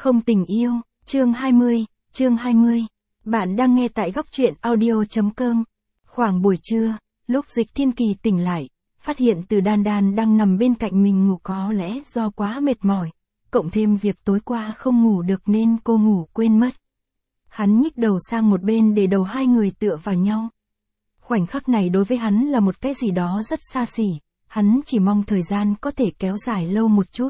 Không tình yêu, chương 20. Bạn đang nghe tại góc truyện audio.com. Khoảng buổi trưa, lúc Dịch Thiên Kỳ tỉnh lại, phát hiện Từ Đan Đan đang nằm bên cạnh mình ngủ, có lẽ do quá mệt mỏi, cộng thêm việc tối qua không ngủ được nên cô ngủ quên mất. Hắn nhích đầu sang một bên để đầu hai người tựa vào nhau. Khoảnh khắc này đối với hắn là một cái gì đó rất xa xỉ, hắn chỉ mong thời gian có thể kéo dài lâu một chút.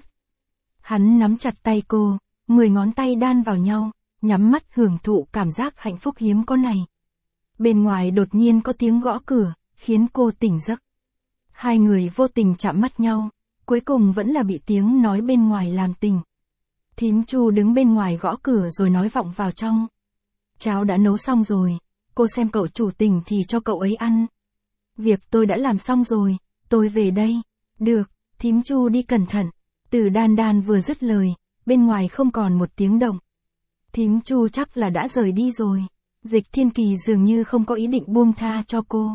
Hắn nắm chặt tay cô, 10 ngón tay đan vào nhau, nhắm mắt hưởng thụ cảm giác hạnh phúc hiếm có này. Bên ngoài đột nhiên có tiếng gõ cửa, khiến cô tỉnh giấc. Hai người vô tình chạm mắt nhau, cuối cùng vẫn là bị tiếng nói bên ngoài làm tỉnh. Thím Chu đứng bên ngoài gõ cửa rồi nói vọng vào trong. Cháo đã nấu xong rồi, cô xem cậu chủ tỉnh thì cho cậu ấy ăn. Việc tôi đã làm xong rồi, tôi về đây. Được, thím Chu đi cẩn thận. Từ Đan Đan vừa dứt lời, bên ngoài không còn một tiếng động. Thím Chu chắc là đã rời đi rồi. Dịch Thiên Kỳ dường như không có ý định buông tha cho cô.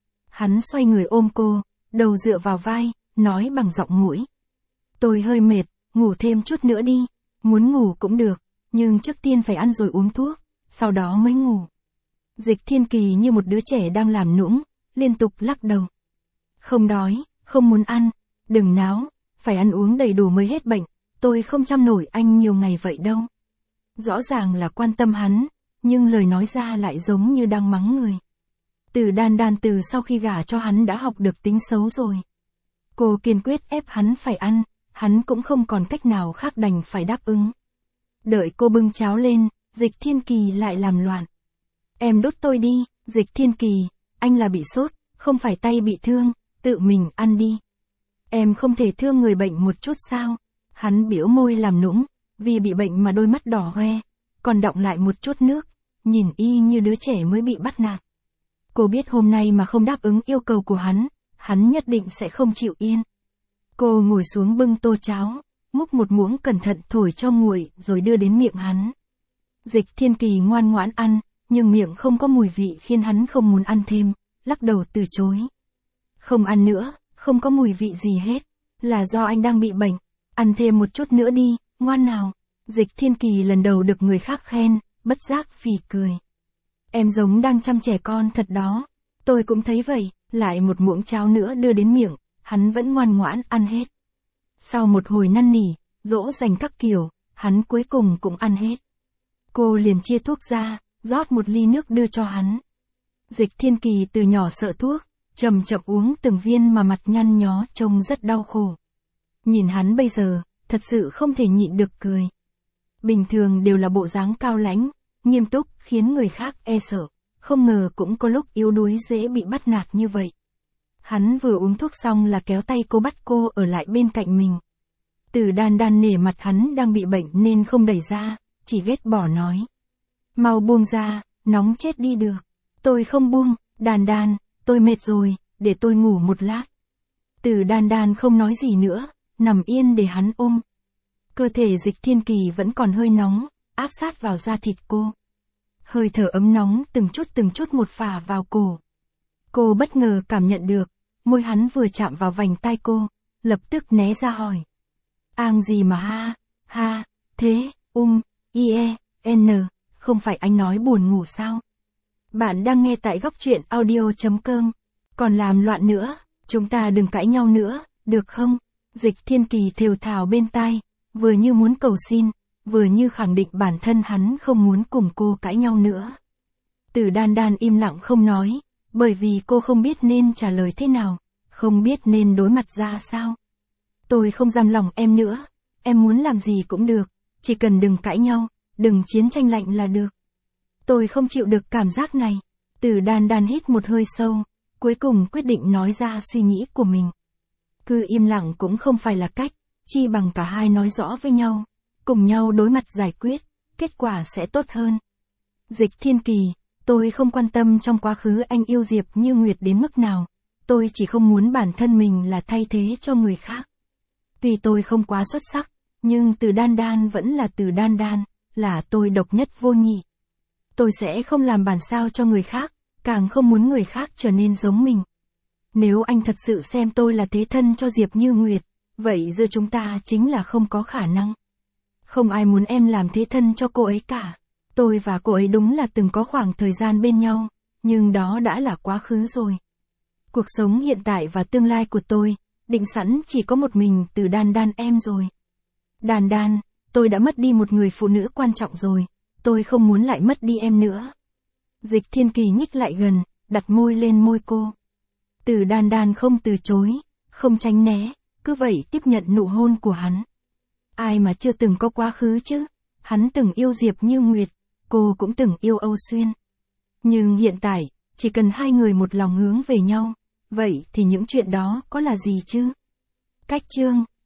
Hắn xoay người ôm cô, đầu dựa vào vai, nói bằng giọng mũi. Tôi hơi mệt, ngủ thêm chút nữa đi. Muốn ngủ cũng được, nhưng trước tiên phải ăn rồi uống thuốc, sau đó mới ngủ. Dịch Thiên Kỳ như một đứa trẻ đang làm nũng, liên tục lắc đầu. Không đói, không muốn ăn, đừng náo, phải ăn uống đầy đủ mới hết bệnh, tôi không chăm nổi anh nhiều ngày vậy đâu. Rõ ràng là quan tâm hắn, nhưng lời nói ra lại giống như đang mắng người. Từ Đan Đan từ sau khi gả cho hắn đã học được tính xấu rồi. Cô kiên quyết ép hắn phải ăn, hắn cũng không còn cách nào khác đành phải đáp ứng. Đợi cô bưng cháo lên, Dịch Thiên Kỳ lại làm loạn. Em đút tôi đi, Dịch Thiên Kỳ, anh là bị sốt, không phải tay bị thương, tự mình ăn đi. Em không thể thương người bệnh một chút sao? Hắn biểu môi làm nũng, vì bị bệnh mà đôi mắt đỏ hoe, còn đọng lại một chút nước, nhìn y như đứa trẻ mới bị bắt nạt. Cô biết hôm nay mà không đáp ứng yêu cầu của hắn nhất định sẽ không chịu yên. Cô ngồi xuống bưng tô cháo, múc một muỗng cẩn thận thổi cho nguội rồi đưa đến miệng hắn. Dịch Thiên Kỳ ngoan ngoãn ăn, nhưng miệng không có mùi vị khiến hắn không muốn ăn thêm, lắc đầu từ chối. Không ăn nữa, không có mùi vị gì hết, là do anh đang bị bệnh, ăn thêm một chút nữa đi, ngoan nào. Dịch Thiên Kỳ lần đầu được người khác khen, bất giác phì cười. Em giống đang chăm trẻ con thật đó, tôi cũng thấy vậy, lại một muỗng cháo nữa đưa đến miệng, hắn vẫn ngoan ngoãn ăn hết. Sau một hồi năn nỉ, dỗ dành các kiểu, hắn cuối cùng cũng ăn hết. Cô liền chia thuốc ra, rót một ly nước đưa cho hắn. Dịch Thiên Kỳ từ nhỏ sợ thuốc, chậm chậm uống từng viên mà mặt nhăn nhó trông rất đau khổ. Nhìn hắn bây giờ, thật sự không thể nhịn được cười. Bình thường đều là bộ dáng cao lãnh, nghiêm túc khiến người khác e sợ, không ngờ cũng có lúc yếu đuối dễ bị bắt nạt như vậy. Hắn vừa uống thuốc xong là kéo tay cô bắt cô ở lại bên cạnh mình. Từ Đan Đan nể mặt hắn đang bị bệnh nên không đẩy ra, chỉ ghét bỏ nói. Mau buông ra, nóng chết đi được. Tôi không buông, Đan Đan, tôi mệt rồi, để tôi ngủ một lát. Từ Đan Đan không nói gì nữa, nằm yên để hắn ôm. Cơ thể Dịch Thiên Kỳ vẫn còn hơi nóng, áp sát vào da thịt cô. Hơi thở ấm nóng từng chút một phả vào cổ. Cô bất ngờ cảm nhận được, môi hắn vừa chạm vào vành tai cô, lập tức né ra hỏi. Ang gì mà ha, thế, n, không phải anh nói buồn ngủ sao? Bạn đang nghe tại góc truyện audio.com, còn làm loạn nữa, chúng ta đừng cãi nhau nữa, được không? Dịch Thiên Kỳ thều thào bên tai, vừa như muốn cầu xin, vừa như khẳng định bản thân hắn không muốn cùng cô cãi nhau nữa. Từ Đan Đan im lặng không nói, bởi vì cô không biết nên trả lời thế nào, không biết nên đối mặt ra sao. Tôi không giam lòng em nữa, em muốn làm gì cũng được, chỉ cần đừng cãi nhau, đừng chiến tranh lạnh là được. Tôi không chịu được cảm giác này. Từ Đan Đan hít một hơi sâu, cuối cùng quyết định nói ra suy nghĩ của mình. Cứ im lặng cũng không phải là cách, chi bằng cả hai nói rõ với nhau, cùng nhau đối mặt giải quyết, kết quả sẽ tốt hơn. Dịch Thiên Kỳ, tôi không quan tâm trong quá khứ anh yêu Diệp Như Nguyệt đến mức nào, tôi chỉ không muốn bản thân mình là thay thế cho người khác. Tuy tôi không quá xuất sắc, nhưng Từ Đan Đan vẫn là Từ Đan Đan, là tôi độc nhất vô nhị. Tôi sẽ không làm bản sao cho người khác, càng không muốn người khác trở nên giống mình. Nếu anh thật sự xem tôi là thế thân cho Diệp Như Nguyệt, vậy giữa chúng ta chính là không có khả năng. Không ai muốn em làm thế thân cho cô ấy cả. Tôi và cô ấy đúng là từng có khoảng thời gian bên nhau, nhưng đó đã là quá khứ rồi. Cuộc sống hiện tại và tương lai của tôi, định sẵn chỉ có một mình từ Đan Đan em rồi. Đan Đan, tôi đã mất đi một người phụ nữ quan trọng rồi, tôi không muốn lại mất đi em nữa. Dịch Thiên Kỳ nhích lại gần, đặt môi lên môi cô. Từ Đan Đan không từ chối, không tránh né, cứ vậy tiếp nhận nụ hôn của hắn. Ai mà chưa từng có quá khứ chứ? Hắn từng yêu Diệp Như Nguyệt, cô cũng từng yêu Âu Xuyên. Nhưng hiện tại, chỉ cần hai người một lòng hướng về nhau, vậy thì những chuyện đó có là gì chứ? Cách chương